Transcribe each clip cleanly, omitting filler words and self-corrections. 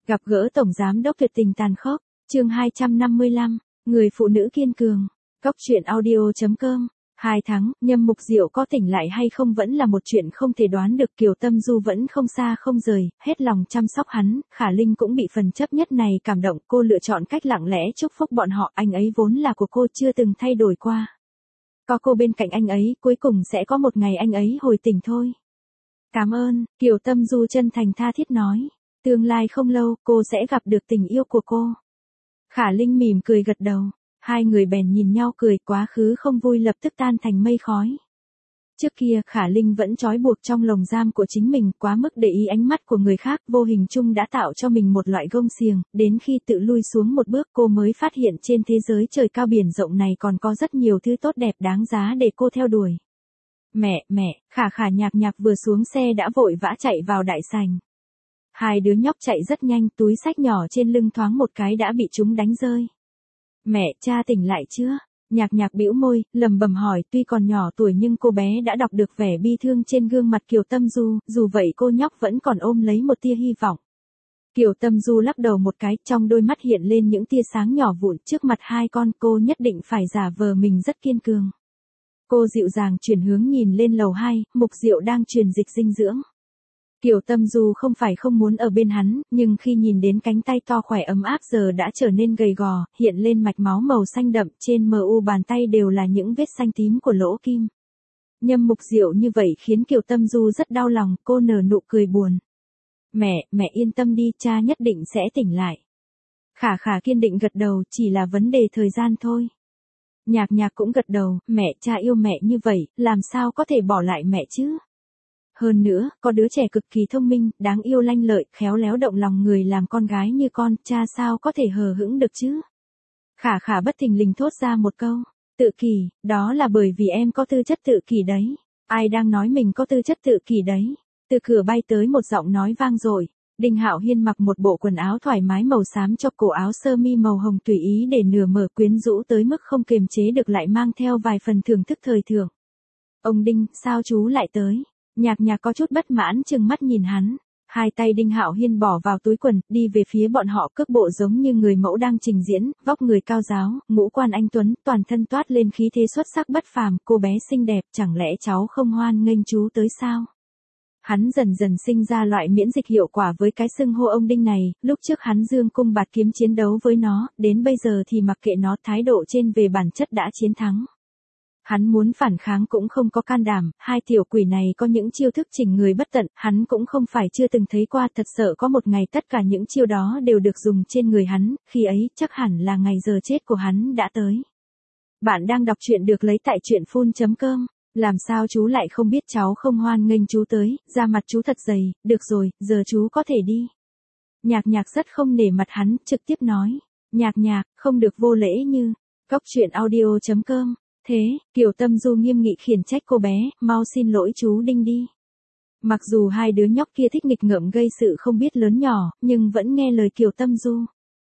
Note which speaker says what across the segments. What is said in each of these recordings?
Speaker 1: Gặp gỡ Tổng Giám đốc tuyệt tình tàn khốc, chương 255, người phụ nữ kiên cường. Cóc truyện audio.com. 2 tháng, Nhâm Mục Diệu có tỉnh lại hay không vẫn là một chuyện không thể đoán được. Kiều Tâm Du vẫn không xa không rời, hết lòng chăm sóc hắn. Khả Linh cũng bị phần chấp nhất này cảm động. Cô lựa chọn cách lặng lẽ chúc phúc bọn họ. Anh ấy vốn là của cô, chưa từng thay đổi qua. Có cô bên cạnh anh ấy, cuối cùng sẽ có một ngày anh ấy hồi tỉnh thôi. Cảm ơn, Kiều Tâm Du chân thành tha thiết nói. Tương lai không lâu, cô sẽ gặp được tình yêu của cô. Khả Linh mỉm cười gật đầu. Hai người bèn nhìn nhau cười, quá khứ không vui lập tức tan thành mây khói. Trước kia Khả Linh vẫn trói buộc trong lồng giam của chính mình, quá mức để ý ánh mắt của người khác, vô hình chung đã tạo cho mình một loại gông xiềng, đến khi tự lui xuống một bước cô mới phát hiện trên thế giới trời cao biển rộng này còn có rất nhiều thứ tốt đẹp đáng giá để cô theo đuổi. Mẹ, Khả Nhạc vừa xuống xe đã vội vã chạy vào đại sảnh. Hai đứa nhóc chạy rất nhanh, túi xách nhỏ trên lưng thoáng một cái đã bị chúng đánh rơi. Mẹ, cha tỉnh lại chưa? Nhạc bĩu môi, lẩm bẩm hỏi, tuy còn nhỏ tuổi nhưng cô bé đã đọc được vẻ bi thương trên gương mặt Kiều Tâm Du, dù vậy cô nhóc vẫn còn ôm lấy một tia hy vọng. Kiều Tâm Du lắc đầu một cái, trong đôi mắt hiện lên những tia sáng nhỏ vụn, trước mặt hai con cô nhất định phải giả vờ mình rất kiên cường. Cô dịu dàng chuyển hướng nhìn lên lầu 2, Mục Diệu đang truyền dịch dinh dưỡng. Kiều Tâm Du không phải không muốn ở bên hắn, nhưng khi nhìn đến cánh tay to khỏe ấm áp giờ đã trở nên gầy gò, hiện lên mạch máu màu xanh đậm, trên mu bàn tay đều là những vết xanh tím của lỗ kim. Nhâm Mục Diệu như vậy khiến Kiều Tâm Du rất đau lòng, cô nở nụ cười buồn. Mẹ yên tâm đi, cha nhất định sẽ tỉnh lại. Khả kiên định gật đầu, chỉ là vấn đề thời gian thôi. Nhạc cũng gật đầu, mẹ, cha yêu mẹ như vậy, làm sao có thể bỏ lại mẹ chứ? Hơn nữa, có đứa trẻ cực kỳ thông minh, đáng yêu lanh lợi, khéo léo động lòng người làm con gái như con, cha sao có thể hờ hững được chứ? Khả bất thình lình thốt ra một câu, tự kỷ, đó là bởi vì em có tư chất tự kỷ đấy. Ai đang nói mình có tư chất tự kỷ đấy? Từ cửa bay tới một giọng nói vang dội. Đinh Hạo Hiên mặc một bộ quần áo thoải mái màu xám cho cổ áo sơ mi màu hồng tùy ý để nửa mở quyến rũ tới mức không kiềm chế được lại mang theo vài phần thưởng thức thời thượng. Ông Đinh, sao chú lại tới? Nhạc có chút bất mãn trừng mắt nhìn hắn. Hai tay Đinh Hạo Hiên bỏ vào túi quần, đi về phía bọn họ cước bộ giống như người mẫu đang trình diễn, vóc người cao ráo, ngũ quan anh tuấn, toàn thân toát lên khí thế xuất sắc bất phàm, cô bé xinh đẹp, chẳng lẽ cháu không hoan nghênh chú tới sao? Hắn dần sinh ra loại miễn dịch hiệu quả với cái xưng hô ông Đinh này, lúc trước hắn dương cung bạt kiếm chiến đấu với nó, đến bây giờ thì mặc kệ nó, thái độ trên về bản chất đã chiến thắng. Hắn muốn phản kháng cũng không có can đảm, hai tiểu quỷ này có những chiêu thức chỉnh người bất tận, hắn cũng không phải chưa từng thấy qua, thật sợ có một ngày tất cả những chiêu đó đều được dùng trên người hắn, khi ấy chắc hẳn là ngày giờ chết của hắn đã tới. Bạn đang đọc truyện được lấy tại truyệnphun.com. Làm sao chú lại không biết cháu không hoan nghênh chú tới, da mặt chú thật dày, được rồi, giờ chú có thể đi. Nhạc rất không nể mặt hắn, trực tiếp nói. Nhạc, không được vô lễ như. Cóc truyện audio.com. Thế, Kiều Tâm Du nghiêm nghị khiển trách cô bé, mau xin lỗi chú Đinh đi. Mặc dù hai đứa nhóc kia thích nghịch ngợm gây sự không biết lớn nhỏ, nhưng vẫn nghe lời Kiều Tâm Du.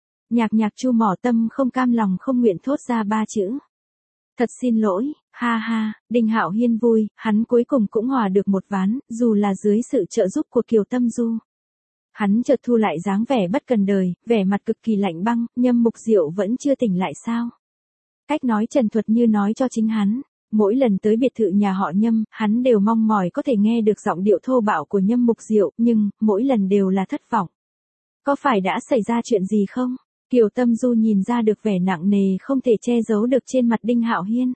Speaker 1: Nhạc chu mỏ tâm không cam lòng không nguyện thốt ra 3 chữ. Thật xin lỗi, ha, Đinh Hạo Hiên vui, hắn cuối cùng cũng hòa được một ván, dù là dưới sự trợ giúp của Kiều Tâm Du. Hắn chợt thu lại dáng vẻ bất cần đời, vẻ mặt cực kỳ lạnh băng, Nhâm Mục Diệu vẫn chưa tỉnh lại sao? Cách nói trần thuật như nói cho chính hắn. Mỗi lần tới biệt thự nhà họ Nhâm, hắn đều mong mỏi có thể nghe được giọng điệu thô bạo của Nhâm Mục Diệu, nhưng, mỗi lần đều là thất vọng. Có phải đã xảy ra chuyện gì không? Kiều Tâm Du nhìn ra được vẻ nặng nề không thể che giấu được trên mặt Đinh Hạo Hiên.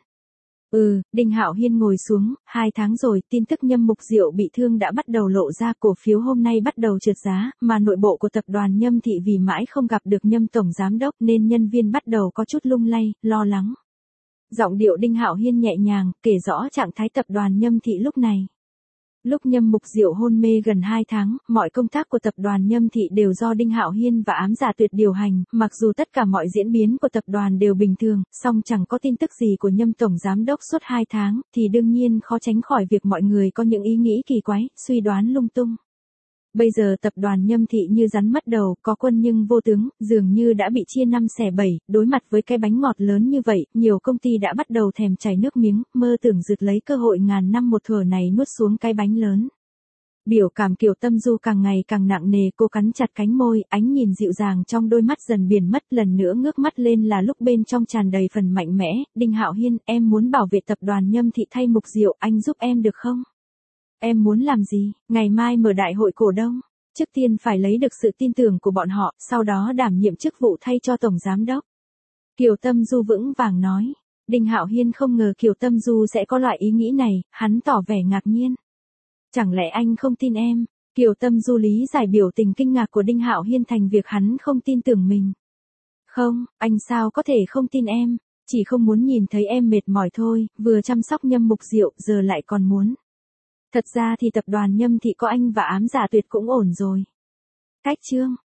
Speaker 1: Đinh Hạo Hiên ngồi xuống, 2 tháng rồi, tin tức Nhâm Mục Diệu bị thương đã bắt đầu lộ ra, cổ phiếu hôm nay bắt đầu trượt giá, mà nội bộ của tập đoàn Nhâm Thị vì mãi không gặp được Nhâm Tổng Giám Đốc nên nhân viên bắt đầu có chút lung lay, lo lắng. Giọng điệu Đinh Hạo Hiên nhẹ nhàng, kể rõ trạng thái tập đoàn Nhâm Thị lúc này. Lúc Nhâm Mục Diệu hôn mê gần 2 tháng, mọi công tác của tập đoàn Nhâm Thị đều do Đinh Hạo Hiên và Ám Giả Tuyệt điều hành, mặc dù tất cả mọi diễn biến của tập đoàn đều bình thường, song chẳng có tin tức gì của Nhâm Tổng Giám Đốc suốt 2 tháng, thì đương nhiên khó tránh khỏi việc mọi người có những ý nghĩ kỳ quái, suy đoán lung tung. Bây giờ tập đoàn Nhâm Thị như rắn mất đầu, có quân nhưng vô tướng, dường như đã bị chia 5 xẻ 7, đối mặt với cái bánh ngọt lớn như vậy, nhiều công ty đã bắt đầu thèm chảy nước miếng, mơ tưởng rượt lấy cơ hội ngàn năm một thuở này nuốt xuống cái bánh lớn. Biểu cảm Kiều Tâm Du càng ngày càng nặng nề, cô cắn chặt cánh môi, ánh nhìn dịu dàng trong đôi mắt dần biến mất, lần nữa ngước mắt lên là lúc bên trong tràn đầy phần mạnh mẽ. Đinh Hạo Hiên, em muốn bảo vệ tập đoàn Nhâm Thị thay Mục Diệu, anh giúp em được không? Em muốn làm gì? Ngày mai mở đại hội cổ đông. Trước tiên phải lấy được sự tin tưởng của bọn họ, sau đó đảm nhiệm chức vụ thay cho Tổng Giám đốc. Kiều Tâm Du vững vàng nói. Đinh Hạo Hiên không ngờ Kiều Tâm Du sẽ có loại ý nghĩ này, hắn tỏ vẻ ngạc nhiên. Chẳng lẽ anh không tin em? Kiều Tâm Du lý giải biểu tình kinh ngạc của Đinh Hạo Hiên thành việc hắn không tin tưởng mình. Không, anh sao có thể không tin em, chỉ không muốn nhìn thấy em mệt mỏi thôi, vừa chăm sóc Nhâm Mục Diệu giờ lại còn muốn. Thật ra thì tập đoàn Nhâm Thị có anh và Ám Dạ Tuyệt cũng ổn rồi. Cách chương